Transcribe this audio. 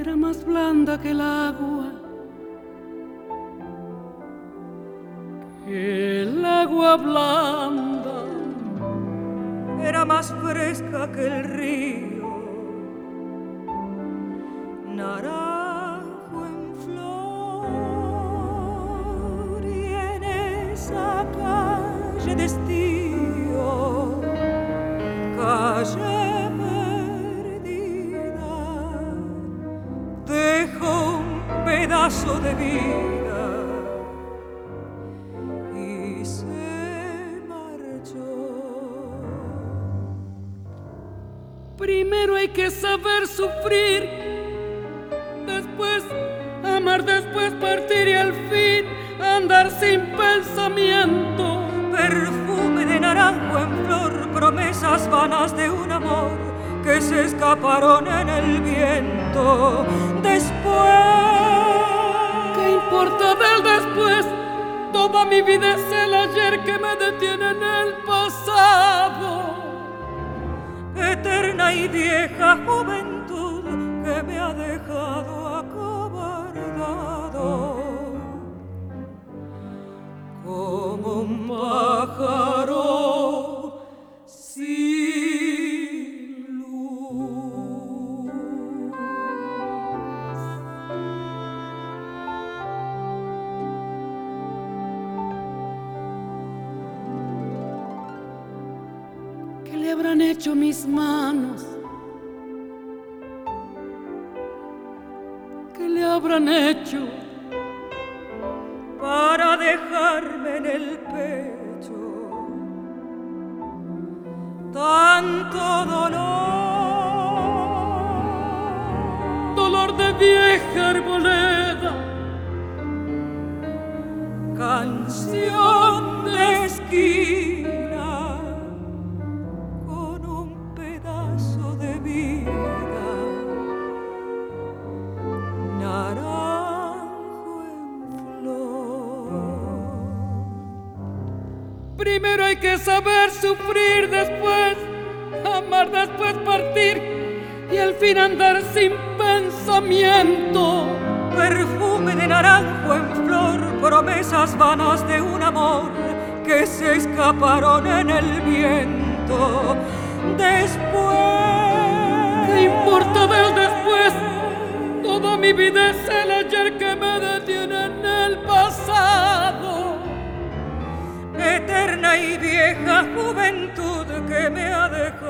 era más blanda que el agua, blanda, era más fresca que el río, naranjo en flor, y en esa calle de estío, calle perdida, dejó un pedazo de vida y se marchó. Primero hay que saber sufrir, después amar, después partir y al fin andar sin pensamiento. Perfume de naranjo en flor, promesas vanas de un amor que se escaparon en el viento. Después, ¿qué importa del después? Toda mi vida es el ayer que me detiene en el pasado. Eterna y vieja juventud que me ha dejado acobardado como un pájaro sin luz. ¿Qué le habrán hecho mis manos? ¿Qué le habrán hecho para dejarme en el pecho tanto dolor? Dolor de vieja arboleda, canción de esquina con un pedazo de vida, naranjo en flor. primero hay que saber sufrir, después amar, después partir y al fin andar sin pensamiento. Perfume de naranjo en flor, promesas vanas de un amor que se escaparon en el viento. Después, ¿qué importa del después? Toda mi vida es el ayer que me detiene en el pasado. eterna y vieja juventud que me ha dejado